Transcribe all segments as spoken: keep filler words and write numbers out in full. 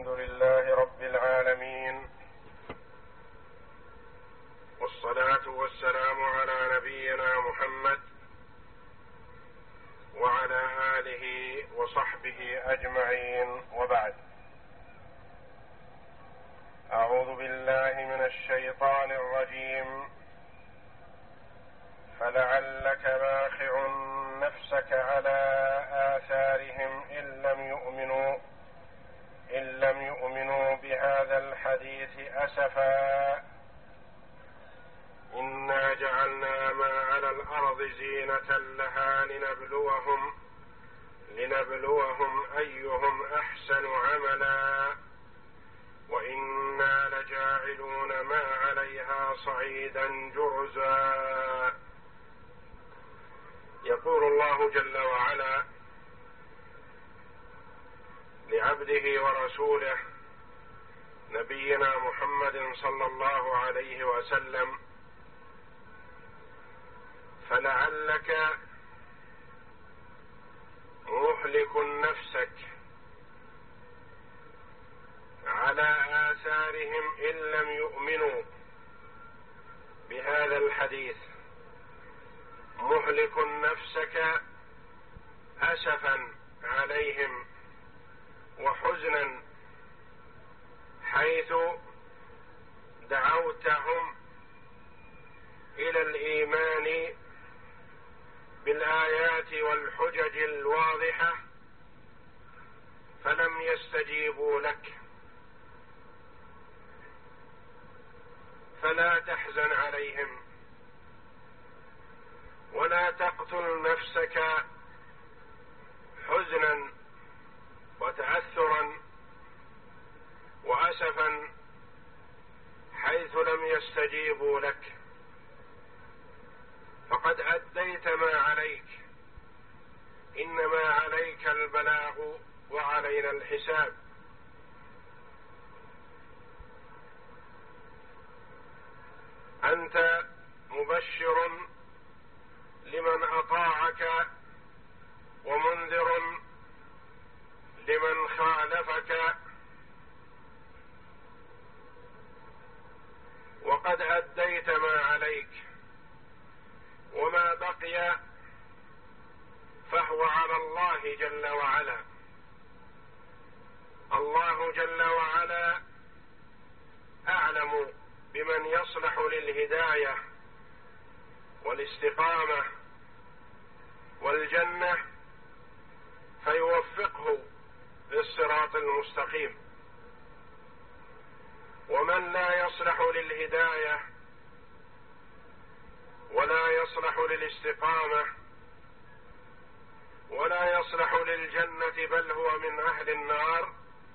الحمد لله رب العالمين، والصلاة والسلام على نبينا محمد وعلى آله وصحبه أجمعين، وبعد. أعوذ بالله من الشيطان الرجيم. فلعلك باخع نفسك على آثارهم إن لم يؤمنوا إن لم يؤمنوا بهذا الحديث أسفا إنا جعلنا ما على الأرض زينة لها لنبلوهم لنبلوهم أيهم أحسن عملا وإنا لجاعلون ما عليها صعيدا جرزا. يقول الله جل وعلا لعبده ورسوله نبينا محمد صلى الله عليه وسلم: فلعلك مهلك نفسك على آثارهم إن لم يؤمنوا بهذا الحديث، مهلك نفسك أسفا عليهم وحزنا، حيث دعوتهم إلى الإيمان بالآيات والحجج الواضحة فلم يستجيبوا لك، فلا تحزن عليهم ولا تقتل نفسك حزنا وتأثرا وأسفا حيث لم يستجيبوا لك، فقد أديت ما عليك، إنما عليك البلاغ وعلينا الحساب. أنت مبشر لمن أطاعك ومنذر لمن خالفك، وقد أديت ما عليك، وما بقي فهو على الله جل وعلا. الله جل وعلا أعلم بمن يصلح للهداية والاستقامة والجنة فيوفقه للصراط المستقيم، ومن لا يصلح للهداية ولا يصلح للاستقامة ولا يصلح للجنة بل هو من أهل النار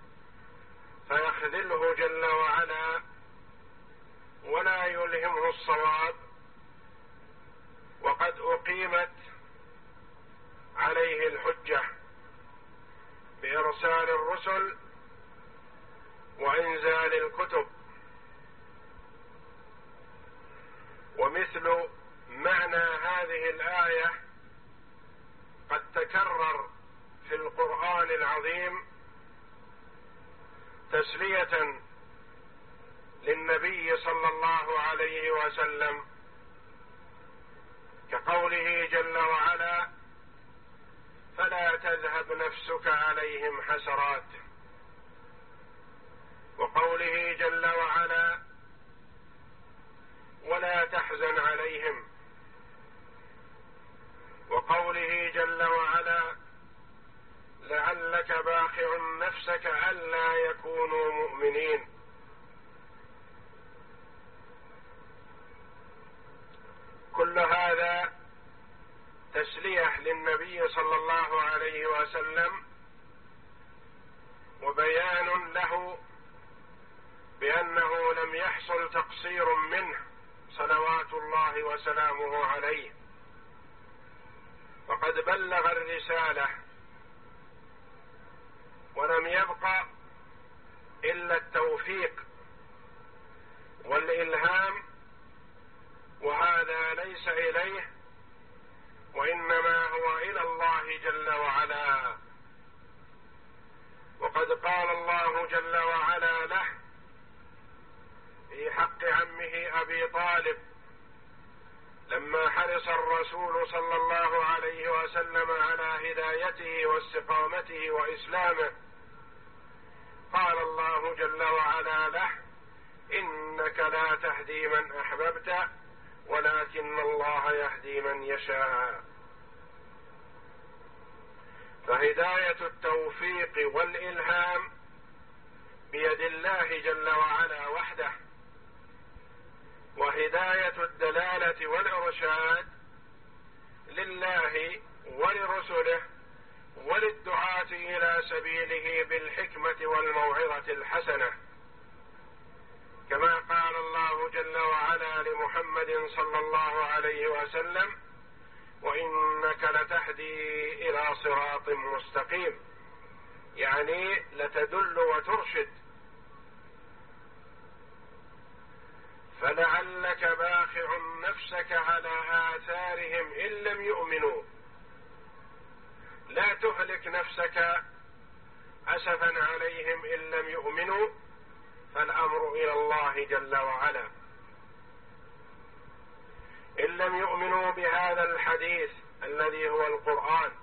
فيخذله جل وعلا ولا يلهمه الصواب، وقد أقيمت عليه الحجة بإرسال الرسل وإنزال الكتب. ومثل معنى هذه الآية قد تكرر في القرآن العظيم تسلية للنبي صلى الله عليه وسلم، كقوله جل وعلا: فلا تذهب نفسك عليهم حسرات، وقوله جل وعلا: ولا تحزن عليهم، وقوله جل وعلا: لعلك باخع نفسك ألا يكونوا مؤمنين. كل هذا تسلية للنبي صلى الله عليه وسلم وبيان له بأنه لم يحصل تقصير منه صلوات الله وسلامه عليه، فقد بلغ الرسالة ولم يبق إلا التوفيق والإلهام، وهذا ليس إليه وإنما هو إلى الله جل وعلا. وقد قال الله جل وعلا له في حق عمه أبي طالب لما حرص الرسول صلى الله عليه وسلم على هدايته واستقامته وإسلامه، قال الله جل وعلا له: إنك لا تهدي من أحببت ولكن الله يهدي من يشاء. فهداية التوفيق والإلهام بيد الله جل وعلا وحده، وهداية الدلالة والإرشاد لله ولرسله وللدعاة إلى سبيله بالحكمة والموعظة الحسنة، كما قال الله جل وعلا لمحمد صلى الله عليه وسلم: وإنك لتهدي إلى صراط مستقيم، يعني لتدل وترشد. فلعلك باخع نفسك على آثارهم إن لم يؤمنوا، لا تهلك نفسك أسفا عليهم إن لم يؤمنوا، فالأمر إلى الله جل وعلا. إن لم يؤمنوا بهذا الحديث الذي هو القرآن.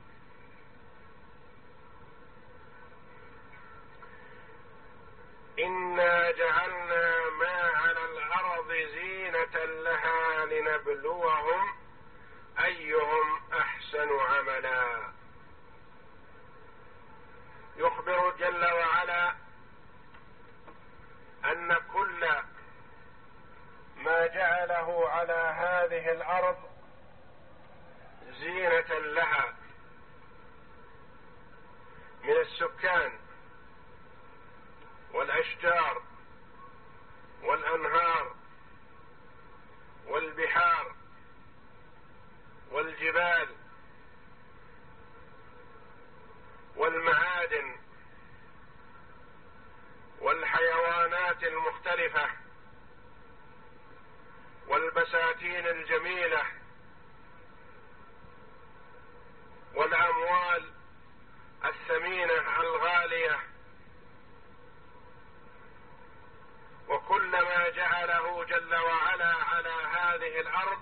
إنا جعلنا ما على الأرض زينة لها لنبلوهم أيهم أحسن عملا. يخبر جل وعلا أن كل ما جعله على هذه الأرض زينة لها من السكان والأشجار والأنهار والبحار والجبال والمعادن والحيوانات المختلفة والبساتين الجميلة والأموال الثمينة الغالية، وكل ما جعله جل وعلا على هذه الأرض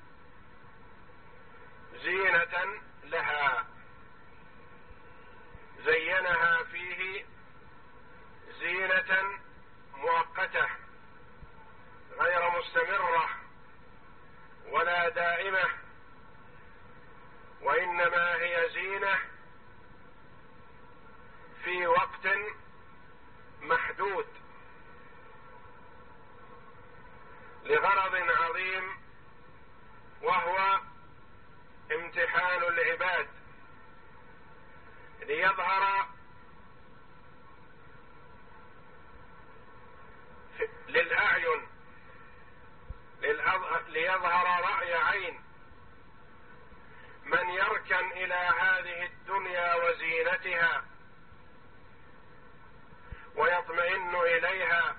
زينة لها، زينها فيه زينة مؤقتة غير مستمرة ولا دائمة، وإنما هي زينة في وقت محدود لغرض عظيم، وهو امتحان العباد ليظهر للأعين، ليظهر رأي عين من يركن إلى هذه الدنيا وزينتها ويطمئن إليها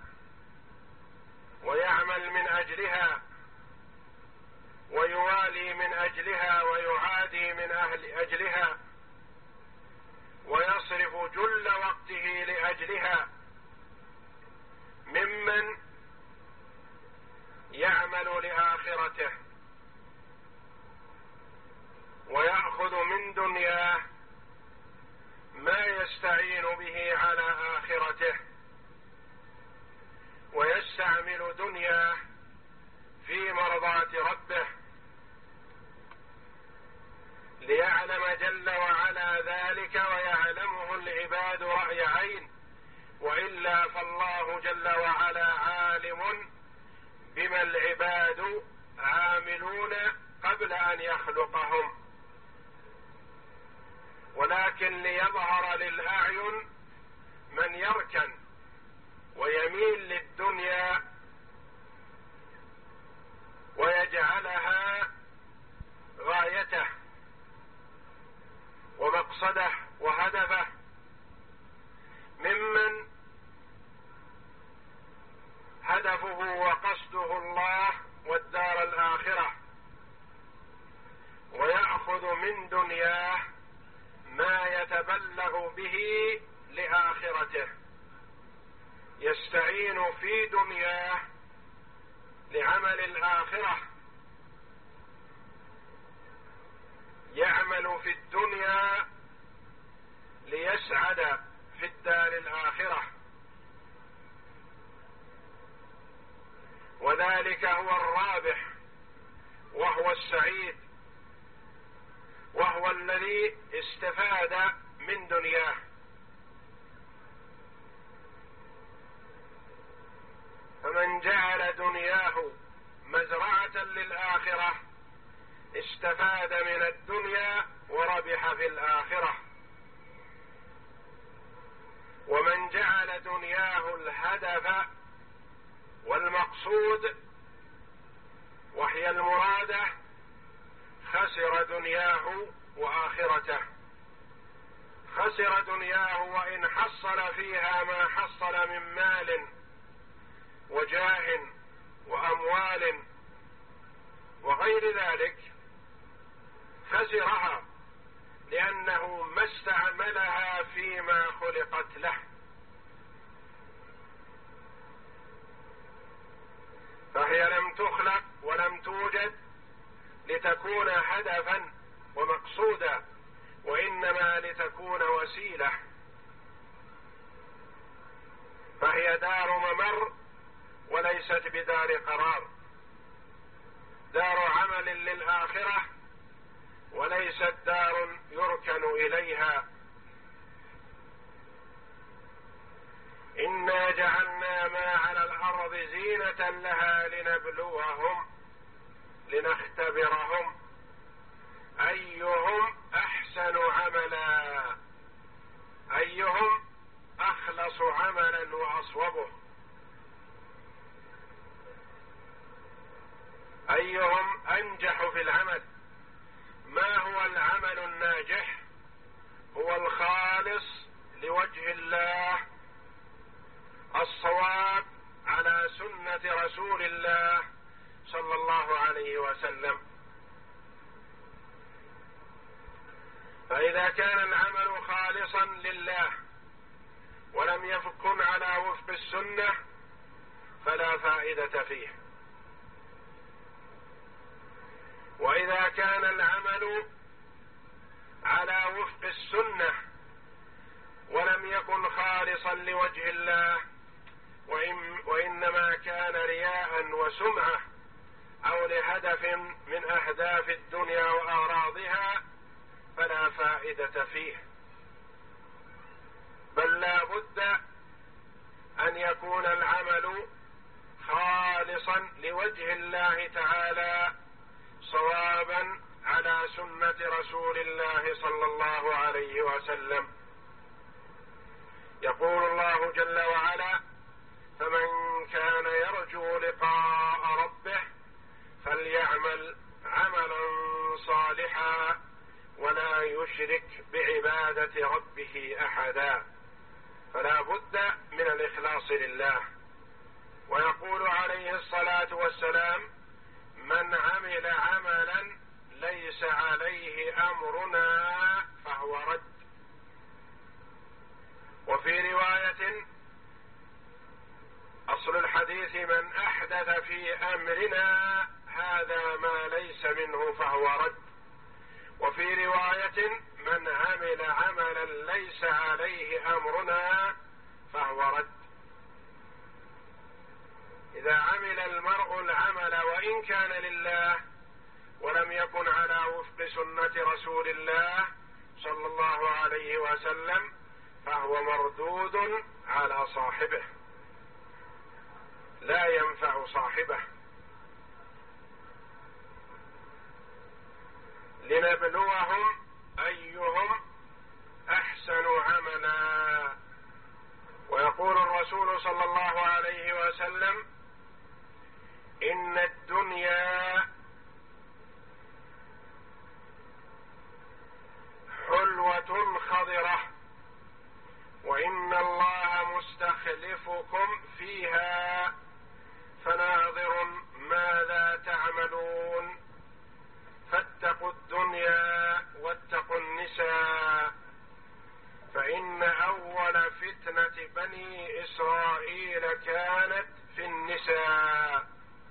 ويعمل من أجلها ويوالي من أجلها ويعادي من أهل أجلها ويصرف جل وقته لأجلها، ممن يعمل لآخرته ويأخذ من دنياه ما يستعين به على آخرته، ويستعمل دنياه في مرضاة ربه، ليعلم جل وعلا ذلك ويعلمه العباد رأي عين، وإلا فالله جل وعلا عالم بما العباد عاملون قبل أن يخلقهم، ولكن ليظهر للأعين من يركن ويميل للدنيا ويجعلها غايته ومقصده وهدفه، ممن هدفه وقصده الله والدار الآخرة، ويأخذ من دنياه ما يتبلغ به آخرته، يستعين في دنياه لعمل الآخرة، يعمل في الدنيا ليسعد في الدار الآخرة، وذلك هو الرابح وهو السعيد، وهو الذي استفاد من دنياه. فمن جعل دنياه مزرعة للآخرة استفاد من الدنيا وربح في الآخرة، ومن جعل دنياه الهدف والمقصود وهي المرادة خسر دنياه وآخرته. خسر دنياه وإن حصل فيها ما حصل من مال وجاه وأموال وغير ذلك، خسرها لأنه ما استعملها فيما خلقت له. فهي لم تخلق ولم توجد لتكون هدفا ومقصودا، وإنما لتكون وسيلة. فهي دار ممر وليست بدار قرار، دار عمل للآخرة وليست دار يركن إليها. إنا جعلنا ما على الأرض زينة لها لنبلوهم لنختبرهم أيهم أحسن عملا، أيهم أخلص عملا وأصوبه، أيهم أنجح في العمل. ما هو العمل الناجح؟ هو الخالص لوجه الله، الصواب على سنة رسول الله صلى الله عليه وسلم. فإذا كان العمل خالصا لله ولم يكن على وفق السنة فلا فائدة فيه. وإذا كان العمل على وفق السنة ولم يكن خالصا لوجه الله وإن وإنما كان رياء وسمعة أو لهدف من أهداف الدنيا وأغراضها فلا فائدة فيه، بل لا بد أن يكون العمل خالصا لوجه الله تعالى صوابا على سنة رسول الله صلى الله عليه وسلم. يقول الله جل وعلا: فمن كان يرجو لقاء ربه فليعمل عملا صالحا ولا يشرك بعبادة ربه أحدا. فلا بد من الإخلاص لله. ويقول عليه الصلاة والسلام: من عمل عملا ليس عليه أمرنا فهو رد. وفي رواية أصل الحديث: من أحدث في أمرنا هذا ما ليس منه فهو رد. وفي رواية: من عمل عملا ليس عليه أمرنا فهو رد. إذا عمل المرء العمل وإن كان لله ولم يكن على وفق سنة رسول الله صلى الله عليه وسلم فهو مردود على صاحبه، لا ينفع صاحبه. لنبلوهم أيهم أحسن عملا. ويقول الرسول صلى الله عليه وسلم: إن الدنيا حلوة خضرة وإن الله مستخلفكم فيها فناظر ماذا تعملون فاتقوا الدنيا واتقوا النساء فإن أول فتنة بني إسرائيل كانت في النساء،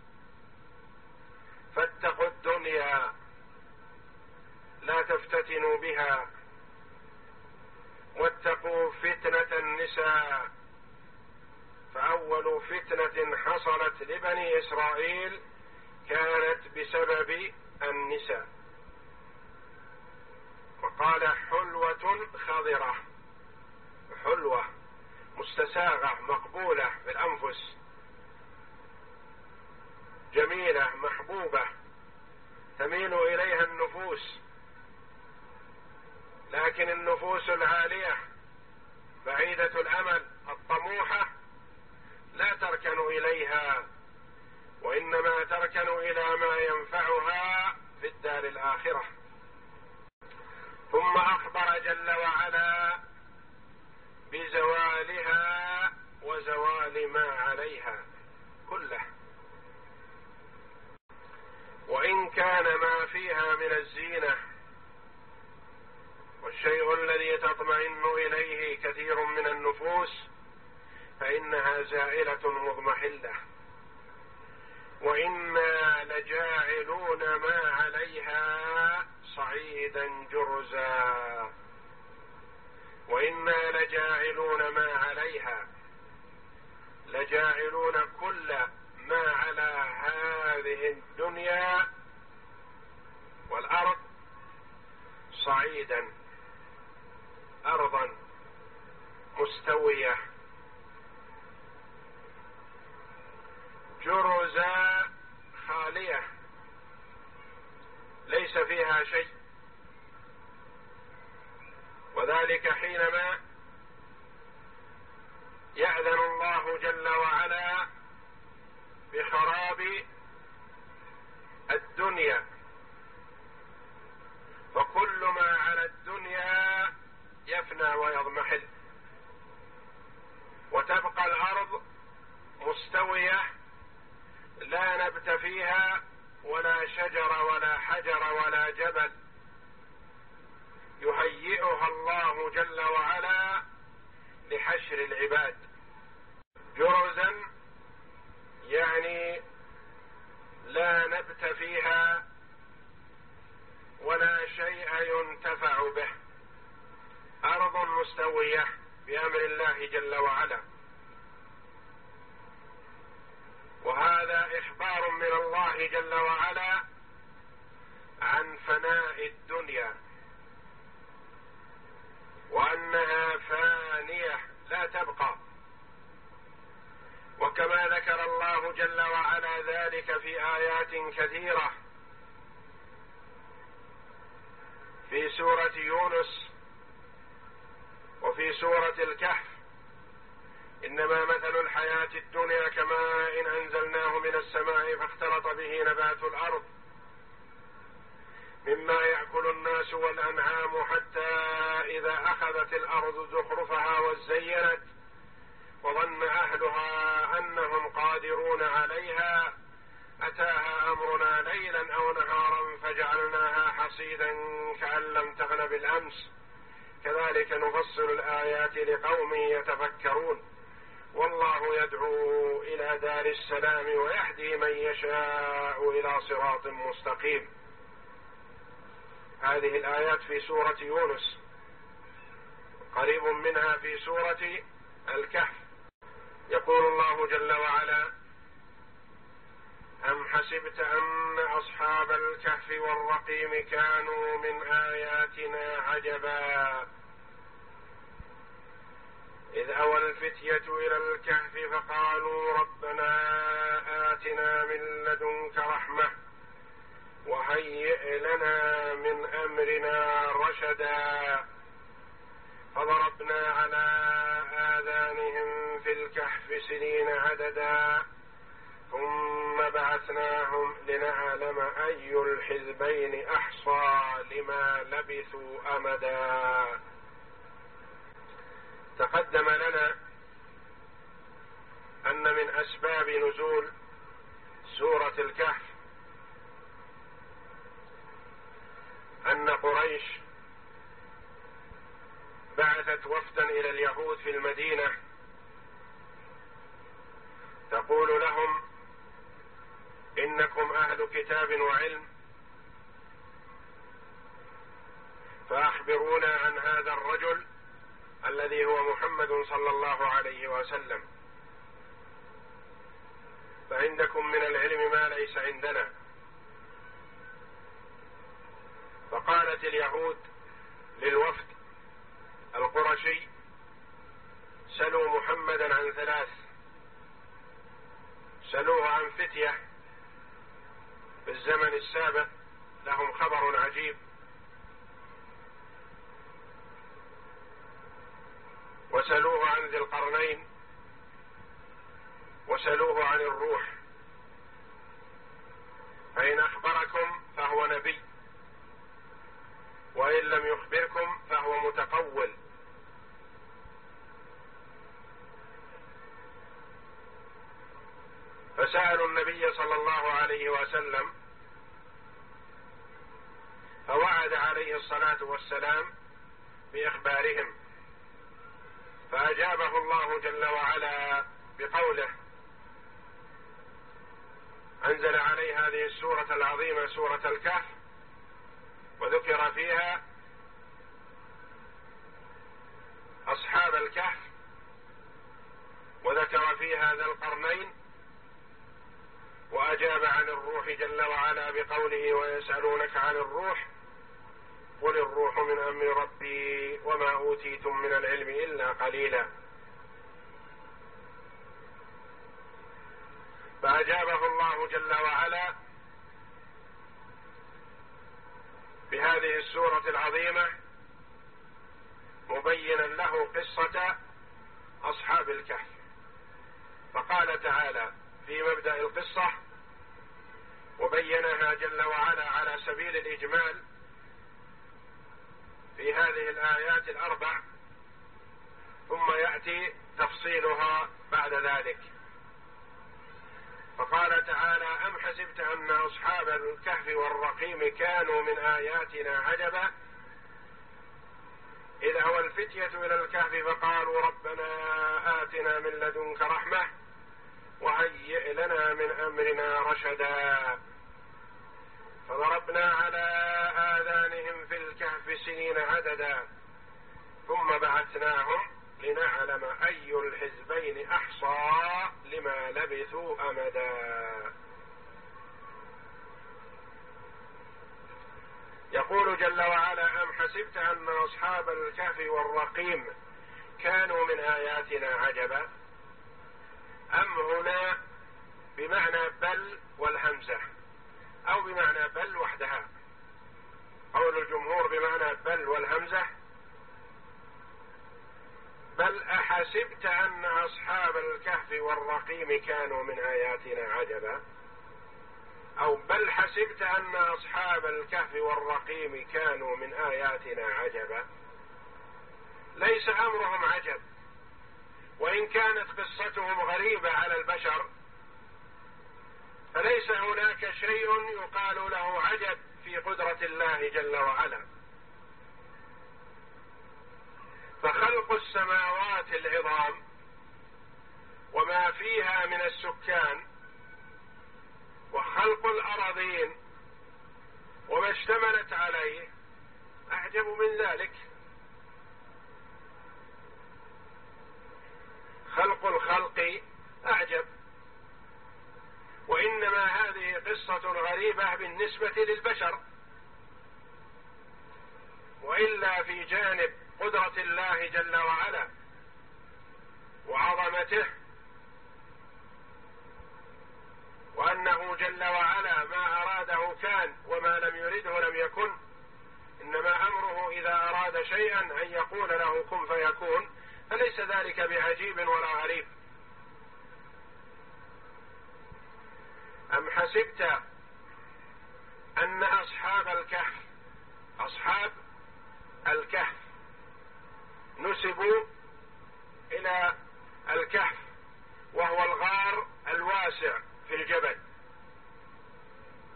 فاتقوا الدنيا لا تفتتنوا بها، واتقوا فتنة النساء. فأول فتنة حصلت لبني إسرائيل كانت بسبب النساء. وقال حلوة خضرة، حلوة مستساغة مقبولة في الأنفس، جميلة محبوبة تميل إليها النفوس، لكن النفوس العالية بعيدة الأمل الطموحة لا تركن إليها، وإنما تركن إلى ما ينفعها في الدار الآخرة. ثم أخبر جل وعلا بزوالها وزوال ما عليها كله. وإن كان ما فيها من الزينة والشيء الذي تطمئن إليه كثير من النفوس فإنها زائلة مضمحلة، وإنا لجاعلون ما عليها صعيدا جرزا. وإنا لجاعلون ما عليها، لجاعلون كل ما على هذه الدنيا والأرض صعيدا، أرضا مستوية، جرزا خالية ليس فيها شيء. وذلك حينما يأذن الله جل وعلا بخراب الدنيا، فكل ما على الدنيا يفنى ويضمحل، وتبقى الأرض مستوية لا نبت فيها ولا شجر ولا حجر ولا جبل، يهيئها الله جل وعلا لحشر العباد. جرزا يعني لا نبت فيها ولا شيء ينتفع به، أرض مستوية بأمر الله جل وعلا. وهذا إخبار من الله جل وعلا عن فناء الدنيا، وأنها فانية لا تبقى. وكما ذكر الله جل وعلا ذلك في آيات كثيرة في سورة يونس وفي سورة الكهف: إنما مثل الحياة الدنيا كماء إن أنزلناه من السماء فاختلط به نبات الأرض مما يأكل الناس والأنعام حتى إذا أخذت الأرض زخرفها وزينت وظن أهلها أنهم قادرون عليها أتاها أمرنا ليلا أو نهارا فجعلناها حصيدا كأن لم تغن بالأمس كذلك نفصل الآيات لقوم يتفكرون والله يدعو إلى دار السلام ويهدي من يشاء إلى صراط مستقيم. هذه الآيات في سورة يونس، قريب منها في سورة الكهف. يقول الله جل وعلا: أم حسبت أن أصحاب الكهف والرقيم كانوا من آياتنا عجبا إذ أوى الفتية إلى الكهف فقالوا ربنا آتنا من لدنك رحمة وهيئ لنا من أمرنا رشدا فضربنا على آذانهم في الكهف سنين عددا ثم بعثناهم لنعلم أي الحزبين أحصى لما لبثوا أمدا. تقدم لنا أن من أسباب نزول سورة الكهف أن قريش بعثت وفدا إلى اليهود في المدينة تقول لهم إنكم أهل كتاب وعلم، فأخبرونا عن هذا الرجل الذي هو محمد صلى الله عليه وسلم، فعندكم من العلم ما ليس عندنا. فقالت اليهود للوفد القرشي: سلوا محمدا عن ثلاث، سلوه عن فتية في الزمن السابق لهم خبر عجيب، وسلوه عن ذي القرنين، وسلوه عن الروح، فإن أخبركم فهو نبي، وإن لم يخبركم فهو متقول. فسألوا النبي صلى الله عليه وسلم، فوعد عليه الصلاة والسلام بإخبارهم، فأجابه الله جل وعلا بقوله: أنزل عليه هذه السورة العظيمة سورة الكهف، وذكر فيها أصحاب الكهف، وذكر فيها ذا القرنين، وأجاب عن الروح جل وعلا بقوله: ويسألونك عن الروح قل الروح من أمر ربي وما أوتيتم من العلم إلا قليلا. فأجابه الله جل وعلا بهذه السورة العظيمة مبينا له قصة أصحاب الكهف. فقال تعالى في مبدأ القصة وبينها جل وعلا على سبيل الإجمال في هذه الآيات الأربع، ثم يأتي تفصيلها بعد ذلك. فقال تعالى: أم حسبت أن أصحاب الكهف والرقيم كانوا من آياتنا عجبا إذ أوى الفتية إلى الكهف فقالوا ربنا آتنا من لدنك رحمة وهيئ لنا من أمرنا رشدا فضربنا على آذانهم في الكهف سنين عددا ثم بعثناهم لنعلم أي الحزبين أحصى لما لبثوا أمدا. يقول جل وعلا: أم حسبت أن أصحاب الكهف والرقيم كانوا من آياتنا عجبا. أم هنا بمعنى بل والهمزة، أو بمعنى بل وحدها. قول الجمهور بمعنى بل والهمزة: بل أحسبت أن أصحاب الكهف والرقيم كانوا من آياتنا عجبا، أو بل حسبت أن أصحاب الكهف والرقيم كانوا من آياتنا عجبا. ليس أمرهم عجب، وإن كانت قصتهم غريبة على البشر فليس هناك شيء يقال له عجب في قدرة الله جل وعلا. فخلق السماوات العظام وما فيها من السكان، وخلق الأراضين وما اشتملت عليه أعجب من ذلك. خلق الخلق أعجب، وإنما هذه قصة غريبة بالنسبة للبشر، وإلا في جانب قدرة الله جل وعلا وعظمته، وأنه جل وعلا ما أراده كان وما لم يرده لم يكن، إنما أمره إذا أراد شيئا أن يقول له كن فيكون، فليس ذلك بعجيب ولا غريب. أم حسبت أن أصحاب الكهف، أصحاب الكهف نسبوا إلى الكهف وهو الغار الواسع في الجبل،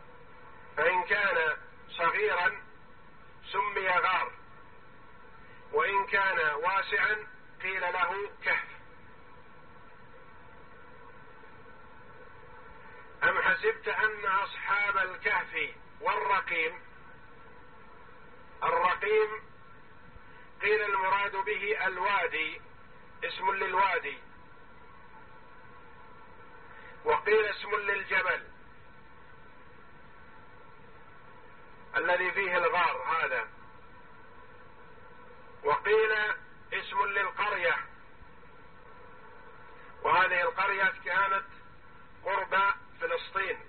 فإن كان صغيرا سمي غار، وإن كان واسعا قيل له كهف. أم حسبت أن أصحاب الكهف والرقيم، الرقيم قيل المراد به الوادي، اسم للوادي، وقيل اسم للجبل الذي فيه الغار هذا، وقيل اسم للقرية، وهذه القرية كانت قرب فلسطين.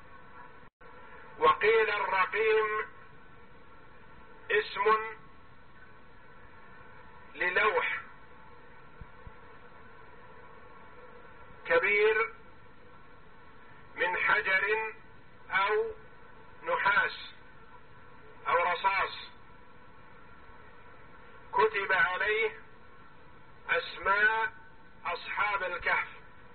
وقيل الرقيم اسم للوح كبير من حجر أو نحاس أو رصاص كتب عليه أسماء أصحاب الكهف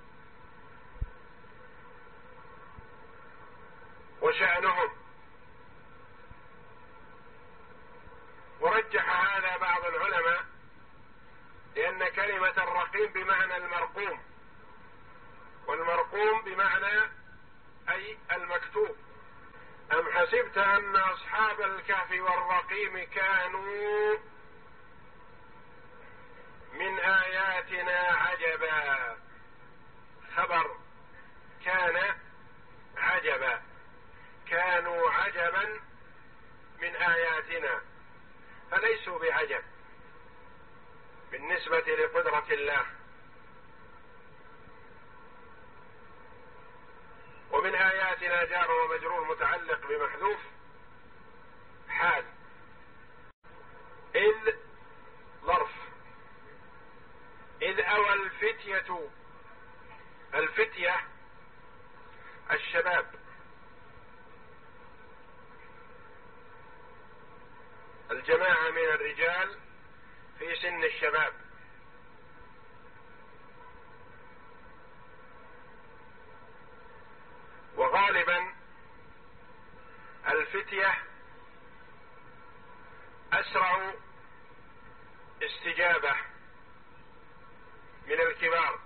وشأنهم. ورجح هذا بعض العلماء لأن كلمة الرقيم بمعنى المرقوم، والمرقوم بمعنى أي المكتوب. أم حسبت أن أصحاب الكهف والرقيم كانوا من آياتنا عجبا، خبر كان عجبا، كانوا عجبا من آياتنا، فليسوا بعجب بالنسبة لقدرة الله. ومن آياتنا جار ومجرور متعلق بمحذوف حال، إذ ظرف، إذ أوى الفتية، الفتية الشباب، الجماعة من الرجال في سن الشباب. وغالبا الفتية أسرع استجابة من الكبار،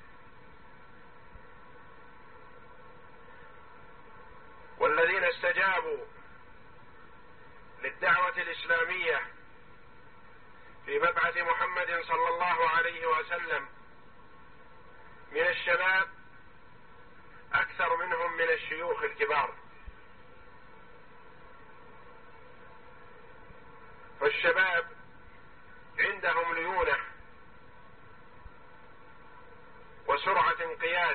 والذين استجابوا للدعوة الإسلامية في مبعث محمد صلى الله عليه وسلم من الشباب أكثر منهم من الشيوخ الكبار. فالشباب عندهم ليونة وسرعة انقياد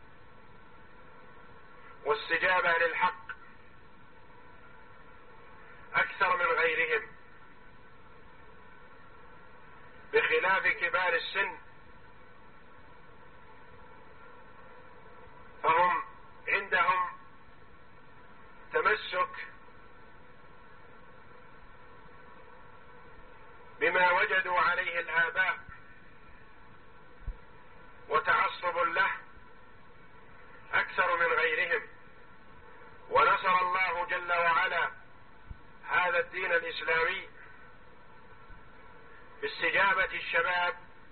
واستجابة للحق أكثر من غيرهم، بخلاف كبار السن فهم عندهم تمسك بما وجدوا عليه الآباء وتعصب له أكثر من غيرهم. ونصر الله جل وعلا هذا الدين الإسلامي باستجابة الشباب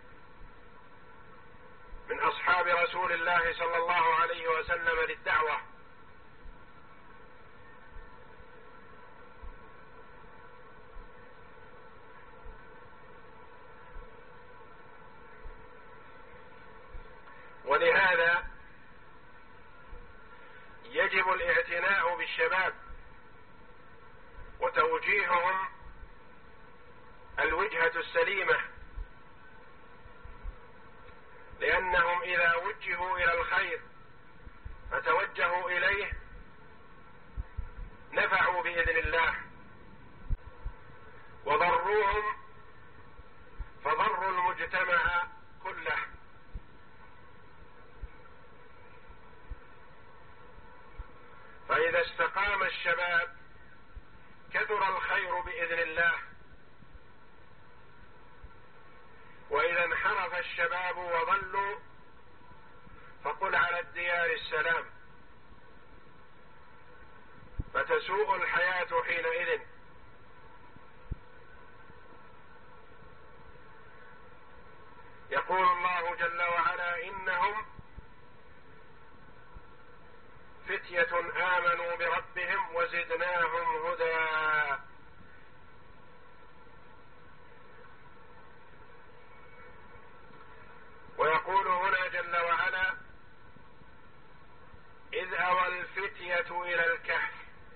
من أصحاب رسول الله صلى الله عليه وسلم للدعوة. ولهذا يجب الاعتناء بالشباب وتوجيههم الوجهة السليمة، لأنهم إذا وجهوا إلى الخير فتوجهوا إليه نفعوا بإذن الله، وضروهم فضروا المجتمع كله. فإذا استقام الشباب كثر الخير بإذن الله، وإذا انحرف الشباب وضلوا فقل على الديار السلام، فتسوء الحياة حينئذ. يقول الله جل وعلا: إنهم فتية آمنوا بربهم وزدناهم هدى. ويقول هنا جل وعلا: إذ أوى الفتية إلى الكهف.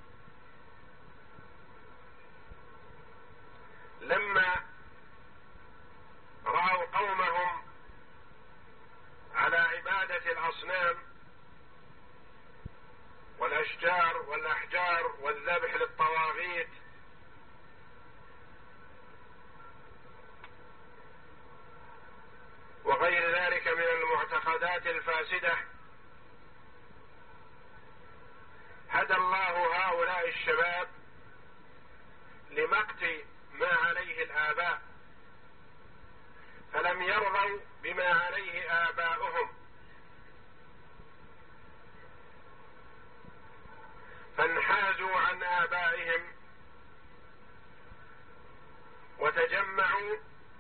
لما رأوا قومهم على عبادة الأصنام والأشجار والأحجار والذبح للطواغيت وغير ذلك من المعتقدات الفاسدة، هدى الله هؤلاء الشباب لمقت ما عليه الآباء، فلم يرضوا بما عليه آباؤهم، فانحازوا عن آبائهم وتجمعوا،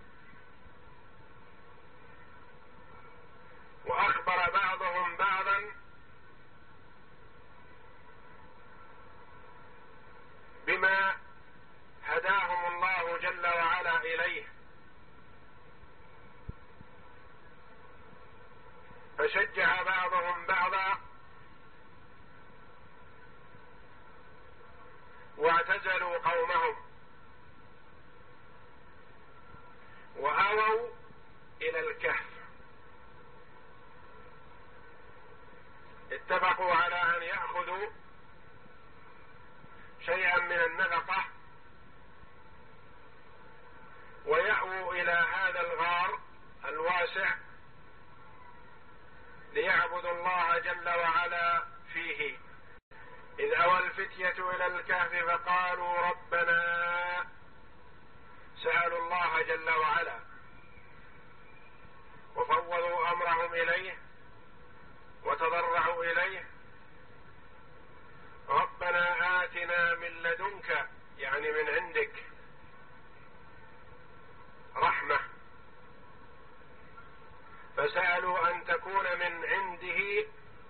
وأخبر بعضهم بعضا بما هداهم الله جل وعلا إليه، فشجع بعضهم بعضا واعتزلوا قومهم وآووا إلى الكهف. اتفقوا على أن يأخذوا شيئا من النفقة ويأووا إلى هذا الغار الواسع ليعبدوا الله جل وعلا فيه. إذ أوى الفتية إلى الكهف فقالوا ربنا، سألوا الله جل وعلا وفوضوا أمرهم إليه وتضرعوا إليه: ربنا آتنا من لدنك، يعني من عندك، رحمة. فسألوا أن تكون من عنده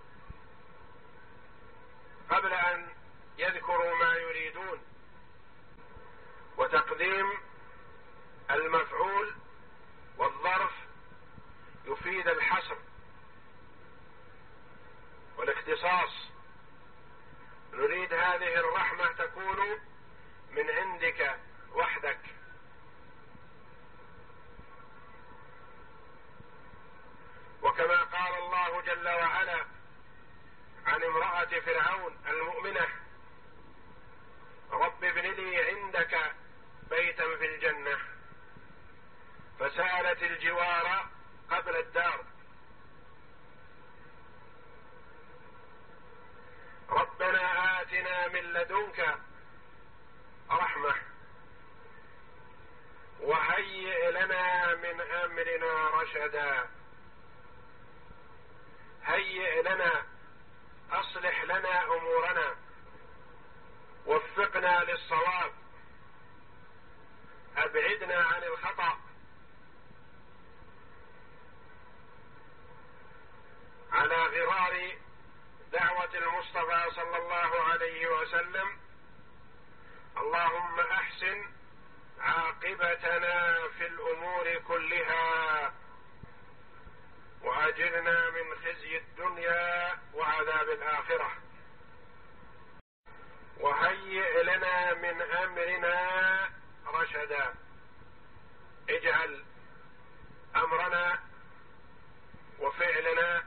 قبل أن يذكروا ما يريدون، وتقديم المفعول والظرف يفيد الحصر والاختصاص. نريد هذه الرحمة تكون من عندك وحدك. وكما قال الله جل وعلا عن امرأة فرعون المؤمنة: رب ابن لي عندك بيتا في الجنة، فسألت الجوار قبل الدار. ربنا آتنا من لدنك رحمة وهيئ لنا من أمرنا رشدا. هيئ لنا، أصلح لنا أمورنا، وفقنا للصواب، أبعدنا عن الخطأ. على غرار دعوة المصطفى صلى الله عليه وسلم: اللهم أحسن عاقبتنا في الأمور كلها وأجرنا من خزي الدنيا وعذاب الآخرة، وهيئ لنا من أمرنا رشدا. اجعل أمرنا وفعلنا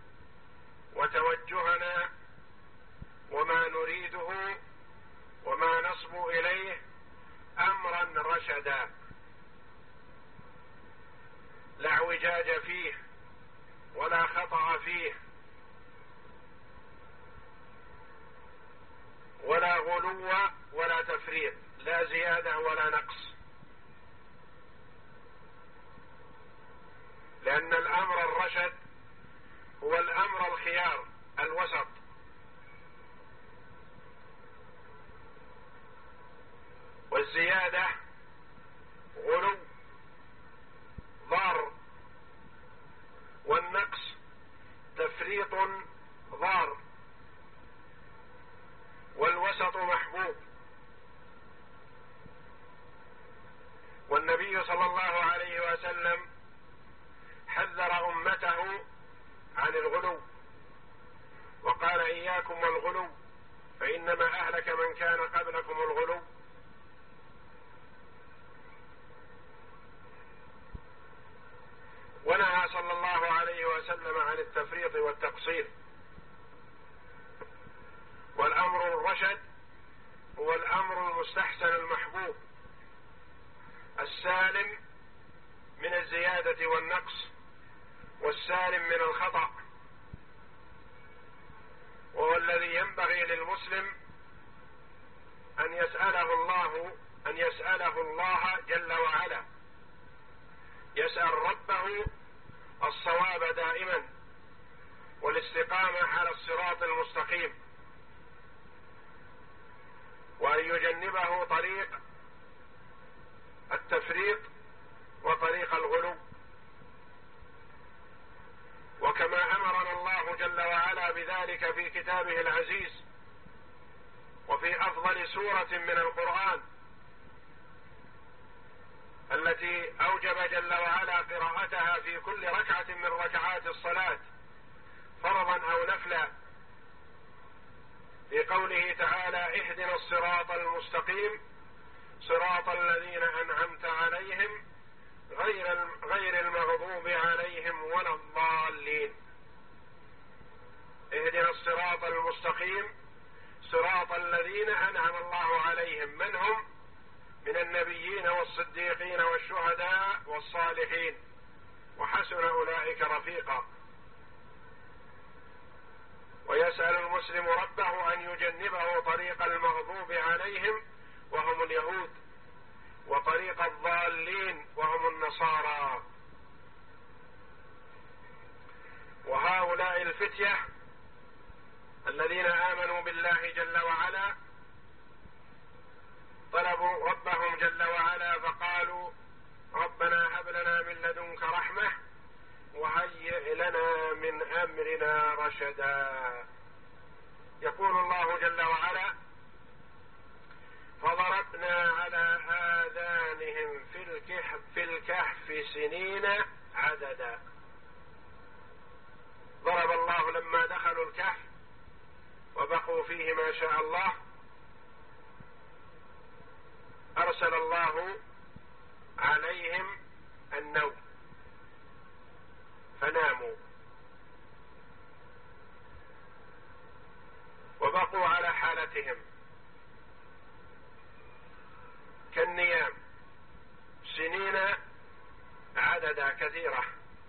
وتوجهنا وما نريده وما نصبو إليه أمرا رشدا، لا اعوجاج فيه ولا خطأ فيه ولا غلو ولا تفريط، لا زيادة ولا نقص. لأن الأمر الرشد هو الأمر الخيار الوسط، والزيادة غلو ضار وسيط ضار، والوسط محبوب. والنبي صلى الله عليه وسلم حذر أمته عن الغلو وقال: إياكم والغلو فإنما أهلك من كان قبلكم الغلو. ونهى صلى الله عليه وسلم عن التفريط والتقصير. والأمر الرشد هو الأمر المستحسن المحبوب السالم من الزيادة والنقص والسالم من الخطأ، وهو الذي ينبغي للمسلم أن يسأله الله أن يسأله الله جل وعلا، يسأل ربه الصواب دائما والاستقامة على الصراط المستقيم، وأن يجنبه طريق التفريط وطريق الغلو. وكما أمرنا الله جل وعلا بذلك في كتابه العزيز وفي أفضل سورة من القرآن التي أوجب جل وعلا قراءتها في كل ركعة من ركعات الصلاة فرضا أو نفلا، في قوله تعالى: اهدنا الصراط المستقيم صراط الذين أنعمت عليهم غير غير المغضوب عليهم ولا الضالين. اهدنا الصراط المستقيم صراط الذين أنعم الله عليهم، من هم؟ من النبيين والصديقين والشهداء والصالحين، وحسن أولئك رفيقا. ويسأل المسلم ربه أن يجنبه طريق المغضوب عليهم وهم اليهود، وطريق الضالين وهم النصارى. وهؤلاء الفتية الذين آمنوا بالله جل وعلا طلبوا ربهم جل وعلا فقالوا: ربنا هب لنا من لدنك رحمة وهيئ لنا من أمرنا رشدا. يقول الله جل وعلا: فضربنا على آذانهم في الكهف, في الكهف سنين عددا. ضرب الله لما دخلوا الكهف وبقوا فيه ما شاء الله، أرسل الله عليهم النوم فناموا وبقوا على حالتهم كالنيام سنين عددا كثيرة.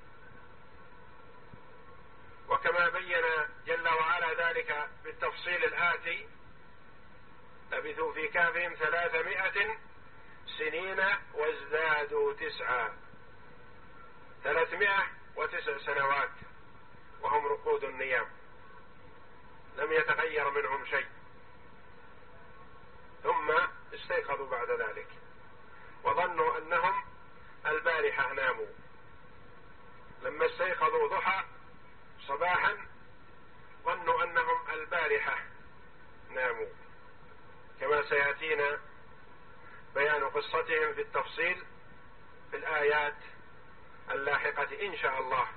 وكما بين جل وعلا ذلك بالتفصيل الآتي: لبثوا في كهفهم ثلاثمائة سنين وازدادوا تسعا. ثلاثمائة وتسع سنوات وهم رقود النيام، لم يتغير منهم شيء. ثم استيقظوا بعد ذلك وظنوا أنهم البارحة ناموا. لما استيقظوا ضحى صباحا ظنوا أنهم البارحة ناموا، كما سيأتينا بيان قصتهم في التفصيل في الآيات اللاحقة إن شاء الله.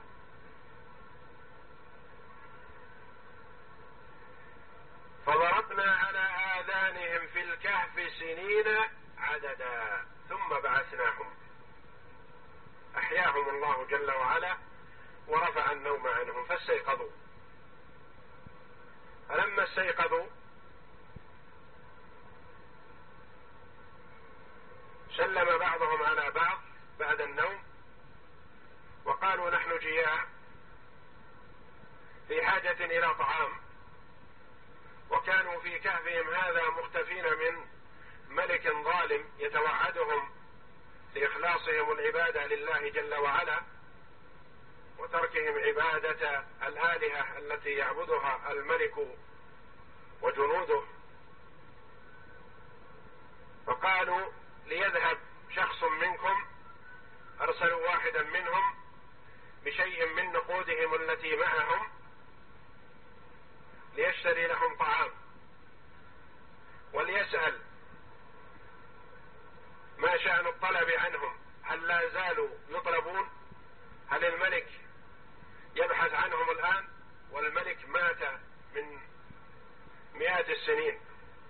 فضربنا على آذانهم في الكهف سنين عددا ثم بعثناهم. أحياهم الله جل وعلا ورفع النوم عنهم فاستيقظوا. فلما استيقظوا سلم بعضهم على بعض بعد النوم وقالوا: نحن جياع في حاجة إلى طعام. وكانوا في كهفهم هذا مختفين من ملك ظالم يتوعدهم لإخلاصهم العبادة لله جل وعلا وتركهم عبادة الآلهة التي يعبدها الملك وجنوده. فقالوا: ليذهب شخص منكم. أرسلوا واحدا منهم بشيء من نقودهم التي معهم وليشتري لهم طعام وليسأل ما شأن الطلب عنهم، هل لا زالوا يطلبون؟ هل الملك يبحث عنهم الآن؟ والملك مات من مئات السنين.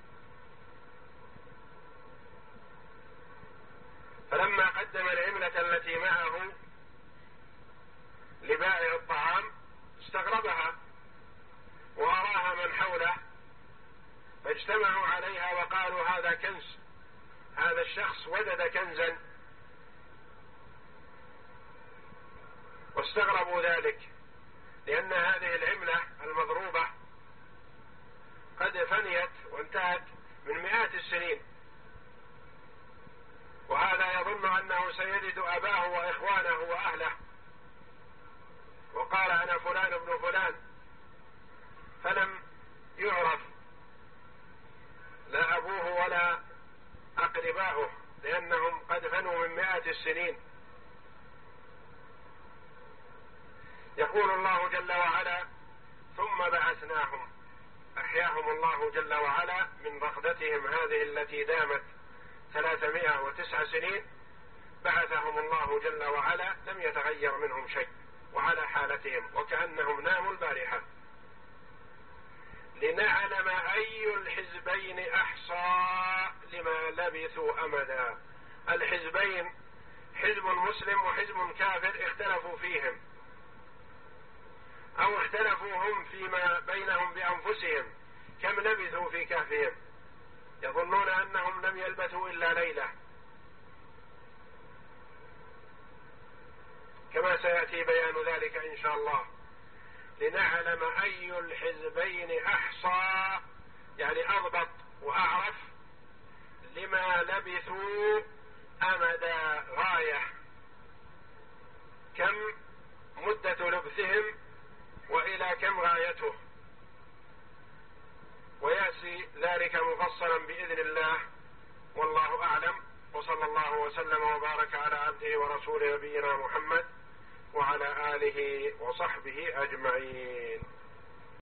فلما قدم العملة التي معه لبائع الطعام استغربها وأراها من حوله، فاجتمعوا عليها وقالوا هذا كنز، هذا الشخص وجد كنزا، واستغربوا ذلك لأن هذه العملة المضروبة قد فنيت وانتهت من مئات السنين، وهذا يظن أنه سيجد أباه وإخوانه وأهله، وقال أنا فلان ابن فلان، فلم يعرف لا أبوه ولا أقرباؤه لأنهم قد فنوا من مئات السنين. يقول الله جل وعلا ثم بعثناهم، أحياهم الله جل وعلا من رقدتهم هذه التي دامت ثلاثمائة وتسع سنين، بعثهم الله جل وعلا لم يتغير منهم شيء وعلى حالتهم وكأنهم ناموا البارحة، لنعلم أي الحزبين أحصى لما لبثوا أمدا. الحزبين حزب مسلم وحزب كافر اختلفوا فيهم، أو اختلفوا هم فيما بينهم بأنفسهم كم لبثوا في كهفهم، يظنون أنهم لم يلبثوا إلا ليلة، كما سيأتي بيان ذلك إن شاء الله. لنعلم أي الحزبين أحصى يعني أضبط وأعرف لما لبثوا أمدا غاية، كم مدة لبثهم وإلى كم غايته، ويأتي ذلك مفصلا بإذن الله، والله أعلم. وصلى الله وسلم وبارك على عبده ورسوله نبينا محمد وعلى آله وصحبه أجمعين.